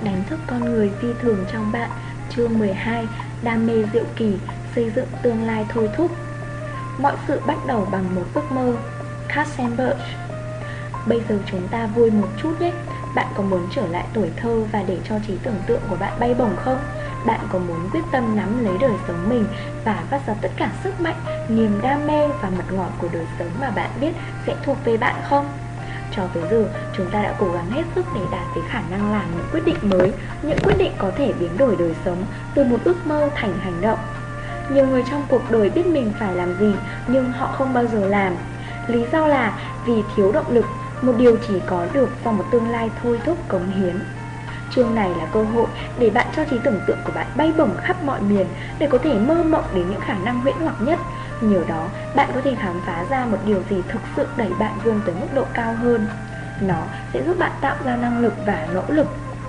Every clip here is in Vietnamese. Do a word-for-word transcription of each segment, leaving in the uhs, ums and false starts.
Đánh thức con người phi thường trong bạn. Chương mười hai. Đam mê diệu kỳ, xây dựng tương lai thôi thúc. Mọi sự bắt đầu bằng một ước mơ. Katzenberg. Bây giờ chúng ta vui một chút nhé. Bạn có muốn trở lại tuổi thơ và để cho trí tưởng tượng của bạn bay bổng không? Bạn có muốn quyết tâm nắm lấy đời sống mình và phát ra tất cả sức mạnh, niềm đam mê và mật ngọt của đời sống mà bạn biết sẽ thuộc về bạn không? Cho tới giờ, chúng ta đã cố gắng hết sức để đạt tới khả năng làm những quyết định mới, những quyết định có thể biến đổi đời sống từ một ước mơ thành hành động. Nhiều người trong cuộc đời biết mình phải làm gì, nhưng họ không bao giờ làm. Lý do là vì thiếu động lực, một điều chỉ có được do một tương lai thôi thúc cống hiến. Chương này là cơ hội để bạn cho trí tưởng tượng của bạn bay bổng khắp mọi miền để có thể mơ mộng đến những khả năng huyễn hoặc nhất. Nhờ đó, bạn có thể khám phá ra một điều gì thực sự đẩy bạn vươn tới mức độ cao hơn. Nó sẽ giúp bạn tạo ra năng lực và nỗ lực.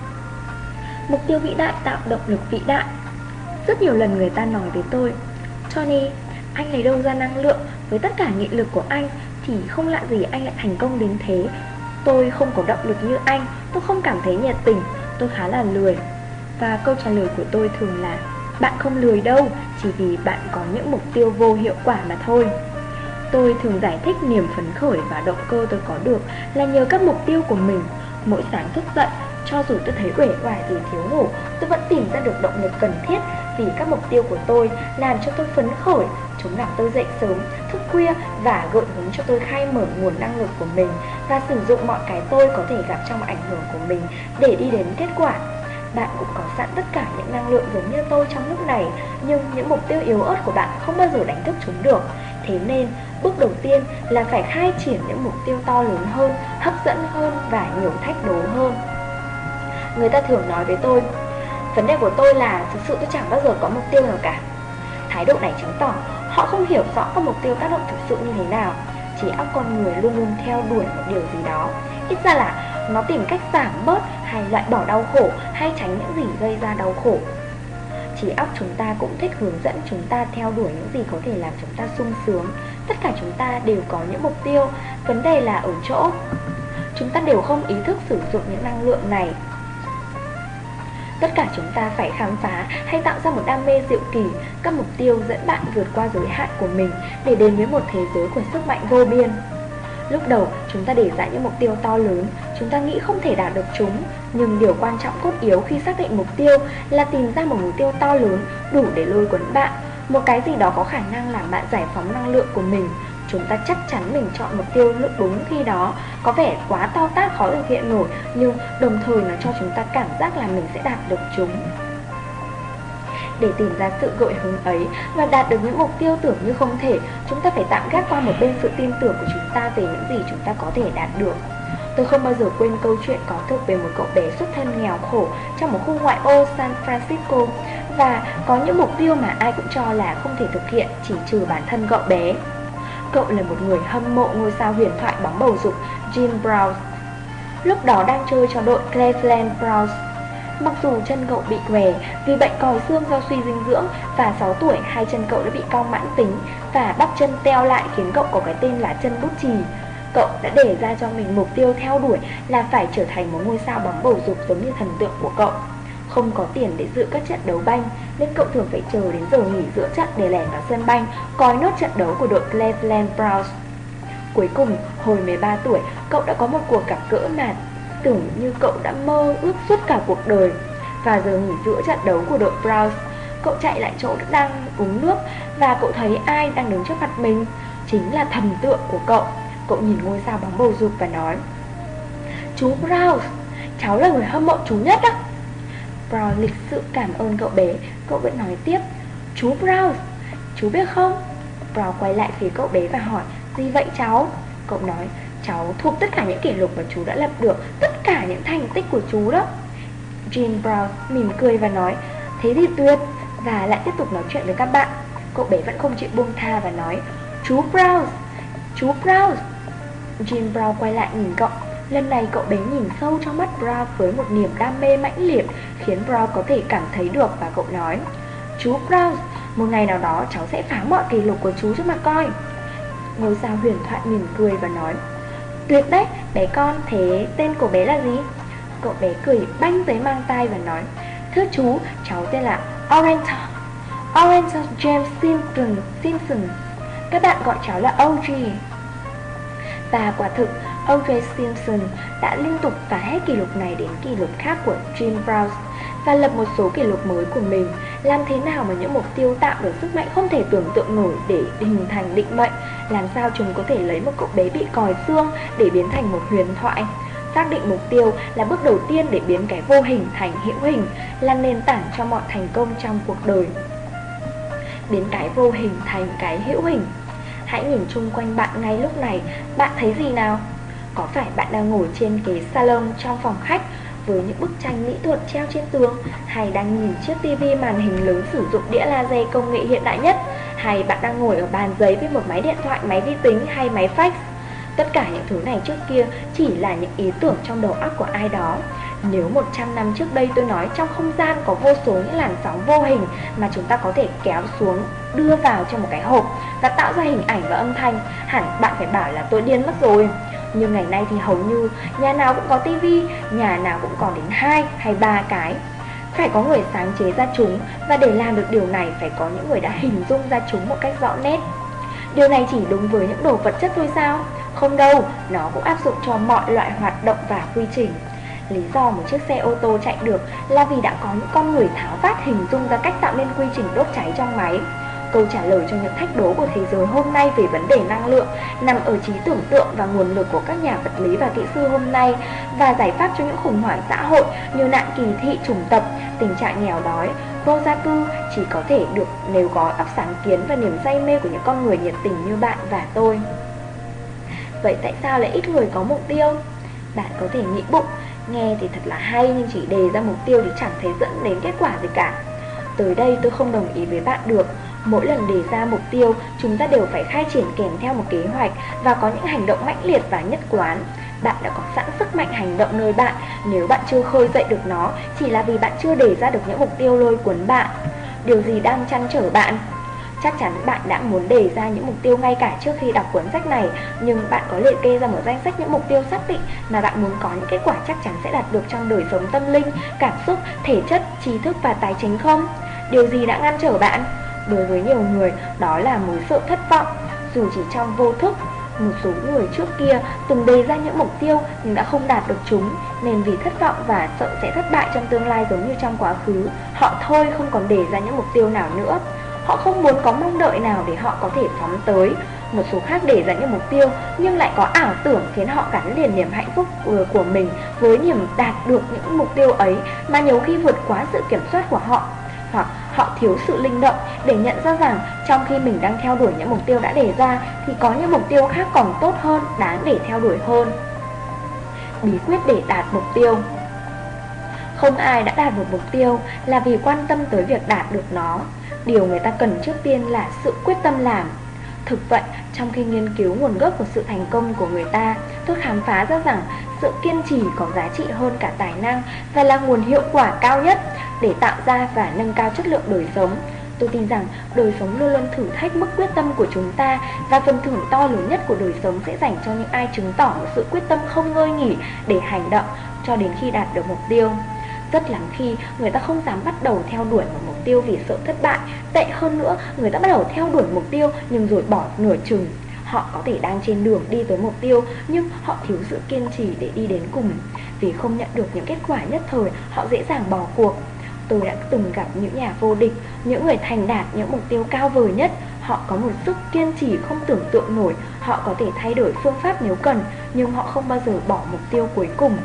Mục tiêu vĩ đại tạo động lực vĩ đại. Rất nhiều lần người ta nói với tôi: Tony, anh lấy đâu ra năng lượng? Với tất cả nghị lực của anh thì không lạ gì anh lại thành công đến thế. Tôi không có động lực như anh, tôi không cảm thấy nhiệt tình, tôi khá là lười. Và câu trả lời của tôi thường là: bạn không lười đâu, chỉ vì bạn có những mục tiêu vô hiệu quả mà thôi. Tôi thường giải thích niềm phấn khởi và động cơ tôi có được là nhờ các mục tiêu của mình. Mỗi sáng thức dậy, cho dù tôi thấy uể oải vì thiếu ngủ, tôi vẫn tìm ra được động lực cần thiết, vì các mục tiêu của tôi làm cho tôi phấn khởi. Chúng làm tôi dậy sớm, thức khuya và gợi hứng cho tôi khai mở nguồn năng lực của mình và sử dụng mọi cái tôi có thể gặp trong ảnh hưởng của mình để đi đến kết quả. Bạn cũng có sẵn tất cả những năng lượng giống như tôi trong lúc này, nhưng những mục tiêu yếu ớt của bạn không bao giờ đánh thức chúng được. Thế nên, bước đầu tiên là phải khai triển những mục tiêu to lớn hơn, hấp dẫn hơn và nhiều thách đố hơn. Người ta thường nói với tôi: vấn đề của tôi là thực sự tôi chẳng bao giờ có mục tiêu nào cả. Thái độ này chứng tỏ họ không hiểu rõ các mục tiêu tác động thực sự như thế nào. Trí óc con người luôn luôn theo đuổi một điều gì đó, ít ra là nó tìm cách giảm bớt hay loại bỏ đau khổ, hay tránh những gì gây ra đau khổ. Trí óc chúng ta cũng thích hướng dẫn chúng ta theo đuổi những gì có thể làm chúng ta sung sướng. Tất cả chúng ta đều có những mục tiêu. Vấn đề là ở chỗ chúng ta đều không ý thức sử dụng những năng lượng này. Tất cả chúng ta phải khám phá hay tạo ra một đam mê diệu kỳ, các mục tiêu dẫn bạn vượt qua giới hạn của mình để đến với một thế giới của sức mạnh vô biên. Lúc đầu chúng ta để ra những mục tiêu to lớn, chúng ta nghĩ không thể đạt được chúng. Nhưng điều quan trọng cốt yếu khi xác định mục tiêu là tìm ra một mục tiêu to lớn đủ để lôi cuốn bạn, một cái gì đó có khả năng làm bạn giải phóng năng lượng của mình. Chúng ta chắc chắn mình chọn mục tiêu lúc đúng khi đó có vẻ quá to tát khó thực hiện nổi, nhưng đồng thời nó cho chúng ta cảm giác là mình sẽ đạt được chúng. Để tìm ra sự gợi hứng ấy và đạt được những mục tiêu tưởng như không thể, chúng ta phải tạm gác qua một bên sự tin tưởng của chúng ta về những gì chúng ta có thể đạt được. Tôi không bao giờ quên câu chuyện có thực về một cậu bé xuất thân nghèo khổ trong một khu ngoại ô San Francisco, và có những mục tiêu mà ai cũng cho là không thể thực hiện, chỉ trừ bản thân cậu bé. Cậu là một người hâm mộ ngôi sao huyền thoại bóng bầu dục Jim Brown, lúc đó đang chơi cho đội Cleveland Browns. Mặc dù chân cậu bị què vì bệnh còi xương do suy dinh dưỡng, và sáu tuổi hai chân cậu đã bị cong mãn tính và bắp chân teo lại khiến cậu có cái tên là chân bút chì. Cậu đã đề ra cho mình mục tiêu theo đuổi là phải trở thành một ngôi sao bóng bầu dục giống như thần tượng của cậu. Không có tiền để dự các trận đấu banh nên cậu thường phải chờ đến giờ nghỉ giữa trận để lẻn vào sân banh coi nốt trận đấu của đội Cleveland Browns. Cuối cùng, hồi mười ba tuổi, cậu đã có một cuộc gặp gỡ mà tưởng như cậu đã mơ ước suốt cả cuộc đời. Và giờ nghỉ giữa trận đấu của đội Browns, cậu chạy lại chỗ đang uống nước và cậu thấy ai đang đứng trước mặt mình. Chính là thần tượng của cậu. Cậu nhìn ngôi sao bóng bầu dục và nói: chú Brown, cháu là người hâm mộ chú nhất á. Brown lịch sự cảm ơn cậu bé. Cậu vẫn nói tiếp: chú Brown, chú biết không? Brown quay lại phía cậu bé và hỏi: gì vậy cháu? Cậu nói: cháu thuộc tất cả những kỷ lục mà chú đã lập được, tất cả những thành tích của chú đó. Jim Brown mỉm cười và nói: thế thì tuyệt. Và lại tiếp tục nói chuyện với các bạn. Cậu bé vẫn không chịu buông tha và nói: chú Brown, chú Brown. Jim Brown quay lại nhìn cậu. Lần này cậu bé nhìn sâu trong mắt Brown với một niềm đam mê mãnh liệt, khiến Brown có thể cảm thấy được, và cậu nói: chú Brown, một ngày nào đó cháu sẽ phá mọi kỷ lục của chú cho mà coi. Ngôi sao huyền thoại mỉm cười và nói: tuyệt đấy, bé con, thế tên của bé là gì? Cậu bé cười banh tới mang tai và nói: "Thưa chú, cháu tên là Oriental Oriental James Simpson Simpson. Các bạn gọi cháu là o giê." Và quả thực, o giê Simpson đã liên tục phá hết kỷ lục này đến kỷ lục khác của Jim Brown và lập một số kỷ lục mới của mình. Làm thế nào mà những mục tiêu tạo được sức mạnh không thể tưởng tượng nổi để hình thành định mệnh? Làm sao chúng có thể lấy một cậu bé bị còi xương để biến thành một huyền thoại? Xác định mục tiêu là bước đầu tiên để biến cái vô hình thành hữu hình, là nền tảng cho mọi thành công trong cuộc đời. Biến cái vô hình thành cái hữu hình. Hãy nhìn chung quanh bạn ngay lúc này, bạn thấy gì nào? Có phải bạn đang ngồi trên ghế salon trong phòng khách với những bức tranh mỹ thuật treo trên tường, hay đang nhìn chiếc tivi màn hình lớn sử dụng đĩa laser công nghệ hiện đại nhất, hay bạn đang ngồi ở bàn giấy với một máy điện thoại, máy vi tính hay máy fax? Tất cả những thứ này trước kia chỉ là những ý tưởng trong đầu óc của ai đó. Nếu một trăm năm trước đây tôi nói trong không gian có vô số những làn sóng vô hình mà chúng ta có thể kéo xuống, đưa vào trong một cái hộp và tạo ra hình ảnh và âm thanh, hẳn bạn phải bảo là tôi điên mất rồi. Nhưng ngày nay thì hầu như nhà nào cũng có tivi, nhà nào cũng có đến hai hay ba cái. Phải có người sáng chế ra chúng, và để làm được điều này phải có những người đã hình dung ra chúng một cách rõ nét. Điều này chỉ đúng với những đồ vật chất thôi sao? Không đâu, nó cũng áp dụng cho mọi loại hoạt động và quy trình. Lý do một chiếc xe ô tô chạy được là vì đã có những con người tháo vát hình dung ra cách tạo nên quy trình đốt cháy trong máy. Câu trả lời cho những thách đố của thế giới hôm nay về vấn đề năng lượng nằm ở trí tưởng tượng và nguồn lực của các nhà vật lý và kỹ sư hôm nay, và giải pháp cho những khủng hoảng xã hội như nạn kỳ thị, chủng tộc, tình trạng nghèo đói, vô gia cư chỉ có thể được nếu có óc sáng kiến và niềm say mê của những con người nhiệt tình như bạn và tôi. Vậy tại sao lại ít người có mục tiêu? Bạn có thể nghĩ bụng, nghe thì thật là hay nhưng chỉ đề ra mục tiêu thì chẳng thấy dẫn đến kết quả gì cả. Tới đây tôi không đồng ý với bạn được. Mỗi lần đề ra mục tiêu, chúng ta đều phải khai triển kèm theo một kế hoạch và có những hành động mãnh liệt và nhất quán. Bạn đã có sẵn sức mạnh hành động nơi bạn. Nếu bạn chưa khơi dậy được nó, chỉ là vì bạn chưa đề ra được những mục tiêu lôi cuốn bạn. Điều gì đang trăn trở bạn? Chắc chắn bạn đã muốn đề ra những mục tiêu ngay cả trước khi đọc cuốn sách này, nhưng bạn có liệt kê ra một danh sách những mục tiêu xác định mà bạn muốn có những kết quả chắc chắn sẽ đạt được trong đời sống tâm linh, cảm xúc, thể chất, trí thức và tài chính không? Điều gì đã ngăn trở bạn? Đối với nhiều người, đó là mối sợ thất vọng. Dù chỉ trong vô thức, một số người trước kia từng đề ra những mục tiêu nhưng đã không đạt được chúng, nên vì thất vọng và sợ sẽ thất bại trong tương lai giống như trong quá khứ, họ thôi không còn đề ra những mục tiêu nào nữa. Họ không muốn có mong đợi nào để họ có thể phóng tới. Một số khác đề ra những mục tiêu nhưng lại có ảo tưởng khiến họ gắn liền niềm hạnh phúc của mình với niềm đạt được những mục tiêu ấy mà nhiều khi vượt quá sự kiểm soát của họ. Hoặc họ thiếu sự linh động để nhận ra rằng trong khi mình đang theo đuổi những mục tiêu đã đề ra thì có những mục tiêu khác còn tốt hơn, đáng để theo đuổi hơn. Bí quyết để đạt mục tiêu. Không ai đã đạt một mục tiêu là vì quan tâm tới việc đạt được nó. Điều người ta cần trước tiên là sự quyết tâm làm. Thực vậy, trong khi nghiên cứu nguồn gốc của sự thành công của người ta, tôi khám phá ra rằng sự kiên trì có giá trị hơn cả tài năng và là nguồn hiệu quả cao nhất để tạo ra và nâng cao chất lượng đời sống. Tôi tin rằng đời sống luôn luôn thử thách mức quyết tâm của chúng ta, và phần thưởng to lớn nhất của đời sống sẽ dành cho những ai chứng tỏ một sự quyết tâm không ngơi nghỉ để hành động cho đến khi đạt được mục tiêu. Rất lắm khi người ta không dám bắt đầu theo đuổi một mục tiêu vì sợ thất bại. Tệ hơn nữa, người ta bắt đầu theo đuổi mục tiêu nhưng rồi bỏ nửa chừng. Họ có thể đang trên đường đi tới mục tiêu nhưng họ thiếu sự kiên trì để đi đến cùng. Vì không nhận được những kết quả nhất thời, họ dễ dàng bỏ cuộc. Tôi đã từng gặp những nhà vô địch, những người thành đạt những mục tiêu cao vời nhất. Họ có một sức kiên trì không tưởng tượng nổi. Họ có thể thay đổi phương pháp nếu cần, nhưng họ không bao giờ bỏ mục tiêu cuối cùng.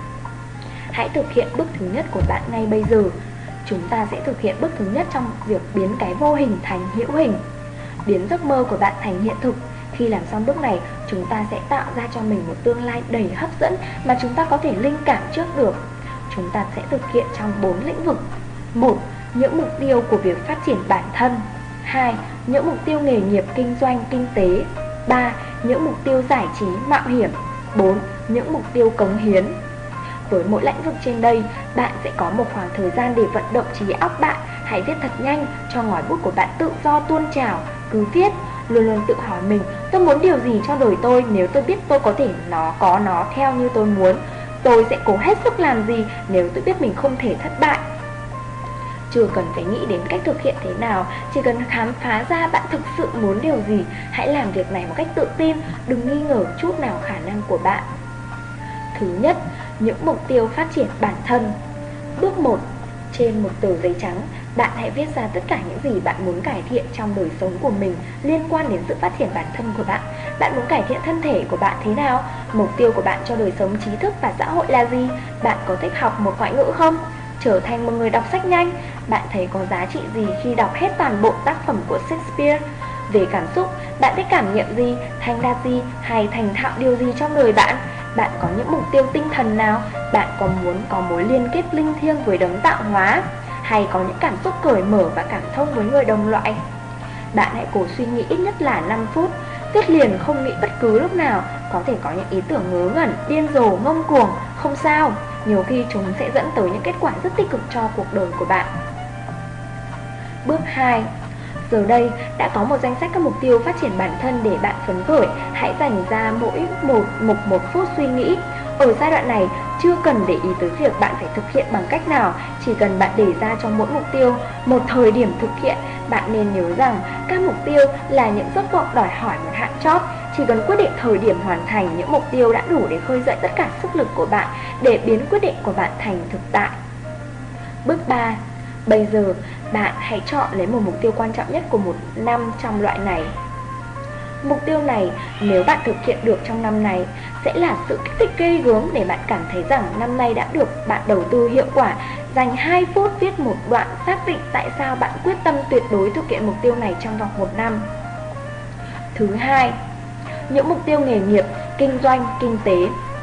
Hãy thực hiện bước thứ nhất của bạn ngay bây giờ. Chúng ta sẽ thực hiện bước thứ nhất trong việc biến cái vô hình thành hữu hình, biến giấc mơ của bạn thành hiện thực. Khi làm xong bước này, chúng ta sẽ tạo ra cho mình một tương lai đầy hấp dẫn mà chúng ta có thể linh cảm trước được. Chúng ta sẽ thực hiện trong bốn lĩnh vực. Một. Những mục tiêu của việc phát triển bản thân. Hai. Những mục tiêu nghề nghiệp, kinh doanh, kinh tế. Ba. Những mục tiêu giải trí, mạo hiểm. Bốn. Những mục tiêu cống hiến. Với mỗi lĩnh vực trên đây, bạn sẽ có một khoảng thời gian để vận động trí óc bạn. Hãy viết thật nhanh, cho ngòi bút của bạn tự do tuôn trào. Cứ viết, luôn luôn tự hỏi mình, tôi muốn điều gì cho đời tôi nếu tôi biết tôi có thể nó có nó theo như tôi muốn. Tôi sẽ cố hết sức làm gì nếu tôi biết mình không thể thất bại. Chưa cần phải nghĩ đến cách thực hiện thế nào, chỉ cần khám phá ra bạn thực sự muốn điều gì. Hãy làm việc này một cách tự tin, đừng nghi ngờ chút nào khả năng của bạn. Thứ nhất, những mục tiêu phát triển bản thân. Bước một. Trên một tờ giấy trắng, bạn hãy viết ra tất cả những gì bạn muốn cải thiện trong đời sống của mình liên quan đến sự phát triển bản thân của bạn. Bạn muốn cải thiện thân thể của bạn thế nào? Mục tiêu của bạn cho đời sống trí thức và xã hội là gì? Bạn có thích học một ngoại ngữ không? Trở thành một người đọc sách nhanh. Bạn thấy có giá trị gì khi đọc hết toàn bộ tác phẩm của Shakespeare? Về cảm xúc, bạn thích cảm nhận gì, thành đạt gì hay thành thạo điều gì trong đời bạn? Bạn có những mục tiêu tinh thần nào? Bạn có muốn có mối liên kết linh thiêng với đấng tạo hóa? Hay có những cảm xúc cởi mở và cảm thông với người đồng loại? Bạn hãy cố suy nghĩ ít nhất là năm phút. Viết liền, không nghĩ bất cứ lúc nào. Có thể có những ý tưởng ngớ ngẩn, điên rồ, ngông cuồng. Không sao, nhiều khi chúng sẽ dẫn tới những kết quả rất tích cực cho cuộc đời của bạn. Bước hai. Giờ đây đã có một danh sách các mục tiêu phát triển bản thân để bạn phấn khởi. Hãy dành ra mỗi một mục một phút suy nghĩ. Ở giai đoạn này, chưa cần để ý tới việc bạn phải thực hiện bằng cách nào. Chỉ cần bạn để ra cho mỗi mục tiêu một thời điểm thực hiện. Bạn nên nhớ rằng các mục tiêu là những giấc mộng đòi hỏi một hạn chót. Chỉ cần quyết định thời điểm hoàn thành những mục tiêu đã đủ để khơi dậy tất cả sức lực của bạn, để biến quyết định của bạn thành thực tại. Bước ba. Bây giờ, bạn hãy chọn lấy một mục tiêu quan trọng nhất của một năm trong loại này. Mục tiêu này, nếu bạn thực hiện được trong năm này, sẽ là sự kích thích ghê gớm để bạn cảm thấy rằng năm nay đã được bạn đầu tư hiệu quả. Dành hai phút viết một đoạn xác định tại sao bạn quyết tâm tuyệt đối thực hiện mục tiêu này trong vòng một năm. Thứ hai, những mục tiêu nghề nghiệp, kinh doanh, kinh tế.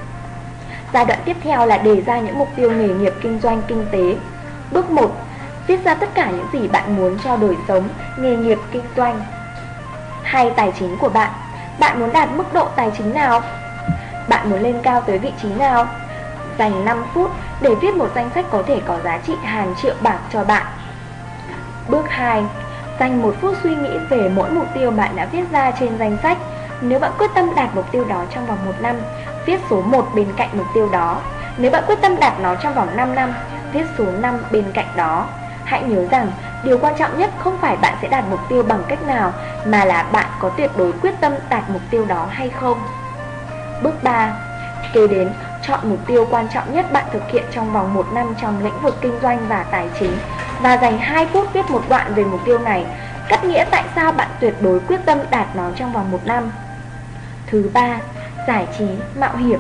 Giai đoạn tiếp theo là đề ra những mục tiêu nghề nghiệp, kinh doanh, kinh tế. Bước một. Viết ra tất cả những gì bạn muốn cho đời sống, nghề nghiệp, kinh doanh hay tài chính của bạn. Bạn muốn đạt mức độ tài chính nào? Bạn muốn lên cao tới vị trí nào? Dành năm phút để viết một danh sách có thể có giá trị hàng triệu bạc cho bạn. Bước hai. Dành một phút suy nghĩ về mỗi mục tiêu bạn đã viết ra trên danh sách. Nếu bạn quyết tâm đạt mục tiêu đó trong vòng một năm, viết số một bên cạnh mục tiêu đó. Nếu bạn quyết tâm đạt nó trong vòng năm năm, viết số năm bên cạnh đó. Hãy nhớ rằng, điều quan trọng nhất không phải bạn sẽ đạt mục tiêu bằng cách nào, mà là bạn có tuyệt đối quyết tâm đạt mục tiêu đó hay không. Bước ba. Kế đến, chọn mục tiêu quan trọng nhất bạn thực hiện trong vòng một năm trong lĩnh vực kinh doanh và tài chính, và dành hai phút viết một đoạn về mục tiêu này, cắt nghĩa tại sao bạn tuyệt đối quyết tâm đạt nó trong vòng một năm. Thứ ba, giải trí, mạo hiểm.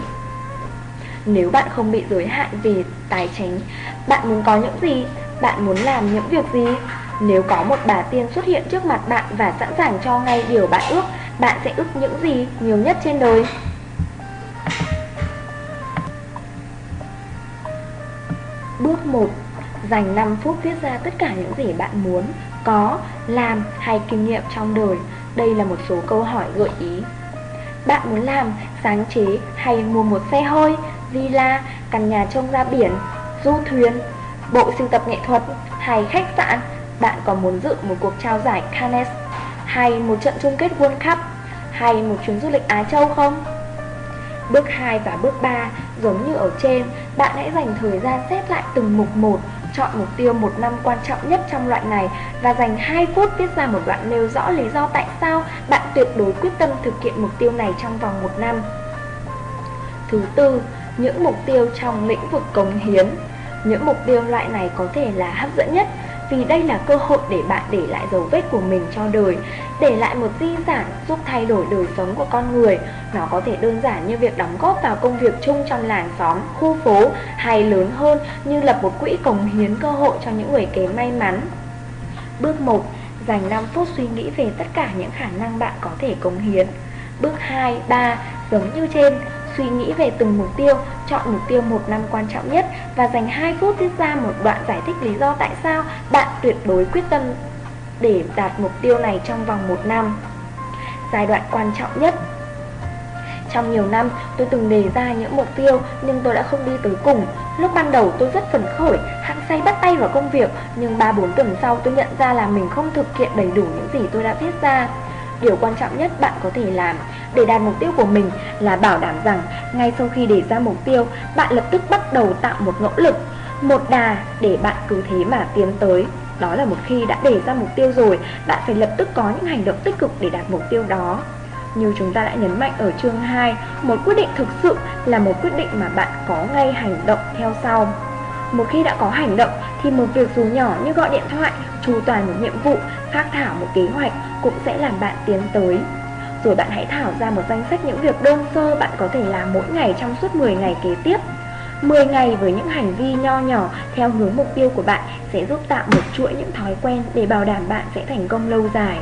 Nếu bạn không bị giới hạn về tài chính, bạn muốn có những gì? Bạn muốn làm những việc gì? Nếu có một bà tiên xuất hiện trước mặt bạn và sẵn sàng cho ngay điều bạn ước, bạn sẽ ước những gì nhiều nhất trên đời? Bước một. Dành năm phút viết ra tất cả những gì bạn muốn, có, làm hay kinh nghiệm trong đời. Đây là một số câu hỏi gợi ý. Bạn muốn làm, sáng chế hay mua một xe hơi, villa, căn nhà trông ra biển, du thuyền, bộ sưu tập nghệ thuật hay khách sạn? Bạn có muốn dự một cuộc trao giải Cannes hay một trận chung kết World Cup hay một chuyến du lịch Á Châu không? Bước hai và bước ba giống như ở trên, bạn hãy dành thời gian xét lại từng mục một, chọn mục tiêu một năm quan trọng nhất trong loại này và dành hai phút viết ra một đoạn nêu rõ lý do tại sao bạn tuyệt đối quyết tâm thực hiện mục tiêu này trong vòng một năm. Thứ tư, những mục tiêu trong lĩnh vực cống hiến. Những mục tiêu loại này có thể là hấp dẫn nhất, vì đây là cơ hội để bạn để lại dấu vết của mình cho đời, để lại một di sản giúp thay đổi đời sống của con người. Nó có thể đơn giản như việc đóng góp vào công việc chung trong làng xóm, khu phố, hay lớn hơn như lập một quỹ cống hiến cơ hội cho những người kém may mắn. Bước một. Dành năm phút suy nghĩ về tất cả những khả năng bạn có thể cống hiến. Bước hai, ba giống như trên, suy nghĩ về từng mục tiêu, chọn mục tiêu một năm quan trọng nhất và dành hai phút viết ra một đoạn giải thích lý do tại sao bạn tuyệt đối quyết tâm để đạt mục tiêu này trong vòng một năm. Giai đoạn quan trọng nhất. Trong nhiều năm, tôi từng đề ra những mục tiêu nhưng tôi đã không đi tới cùng. Lúc ban đầu tôi rất phấn khởi, hăng say bắt tay vào công việc, nhưng ba bốn tuần sau tôi nhận ra là mình không thực hiện đầy đủ những gì tôi đã viết ra. Điều quan trọng nhất bạn có thể làm để đạt mục tiêu của mình là bảo đảm rằng ngay sau khi đề ra mục tiêu, bạn lập tức bắt đầu tạo một nỗ lực, một đà để bạn cứ thế mà tiến tới. Đó là một khi đã đề ra mục tiêu rồi, bạn phải lập tức có những hành động tích cực để đạt mục tiêu đó. Như chúng ta đã nhấn mạnh ở chương hai, một quyết định thực sự là một quyết định mà bạn có ngay hành động theo sau. Một khi đã có hành động thì một việc dù nhỏ như gọi điện thoại, chu toàn một nhiệm vụ, phác thảo một kế hoạch cũng sẽ làm bạn tiến tới. Rồi bạn hãy thảo ra một danh sách những việc đơn sơ bạn có thể làm mỗi ngày trong suốt mười ngày kế tiếp. mười ngày với những hành vi nho nhỏ theo hướng mục tiêu của bạn sẽ giúp tạo một chuỗi những thói quen để bảo đảm bạn sẽ thành công lâu dài.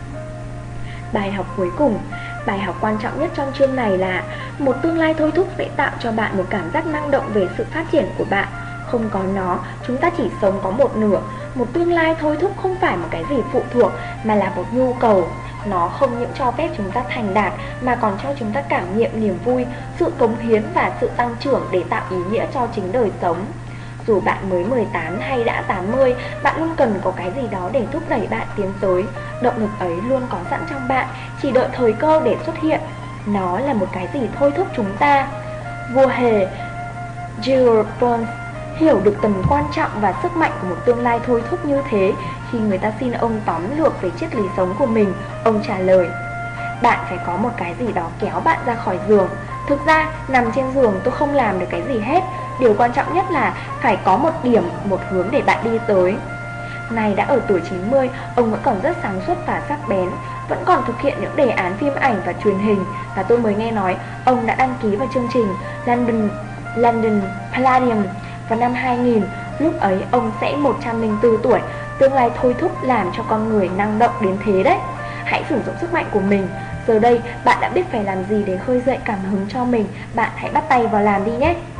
Bài học cuối cùng, bài học quan trọng nhất trong chương này là một tương lai thôi thúc sẽ tạo cho bạn một cảm giác năng động về sự phát triển của bạn. Không có nó, chúng ta chỉ sống có một nửa. Một tương lai thôi thúc không phải một cái gì phụ thuộc mà là một nhu cầu. Nó không những cho phép chúng ta thành đạt mà còn cho chúng ta cảm nghiệm niềm vui, sự cống hiến và sự tăng trưởng để tạo ý nghĩa cho chính đời sống. Dù bạn mới mười tám hay đã tám mươi, bạn luôn cần có cái gì đó để thúc đẩy bạn tiến tới. Động lực ấy luôn có sẵn trong bạn, chỉ đợi thời cơ để xuất hiện. Nó là một cái gì thôi thúc chúng ta. Vua hề Gilbert Burns hiểu được tầm quan trọng và sức mạnh của một tương lai thôi thúc như thế. Khi người ta xin ông tóm lược về triết lý sống của mình, ông trả lời: bạn phải có một cái gì đó kéo bạn ra khỏi giường. Thực ra, nằm trên giường tôi không làm được cái gì hết. Điều quan trọng nhất là phải có một điểm, một hướng để bạn đi tới. Này đã ở tuổi chín mươi, ông vẫn còn rất sáng suốt và sắc bén, vẫn còn thực hiện những đề án phim ảnh và truyền hình. Và tôi mới nghe nói ông đã đăng ký vào chương trình London, London Palladium vào năm hai nghìn. Lúc ấy ông sẽ một trăm lẻ bốn tuổi. Tương lai thôi thúc làm cho con người năng động đến thế đấy. Hãy sử dụng sức mạnh của mình. Giờ đây bạn đã biết phải làm gì để khơi dậy cảm hứng cho mình. Bạn hãy bắt tay vào làm đi nhé.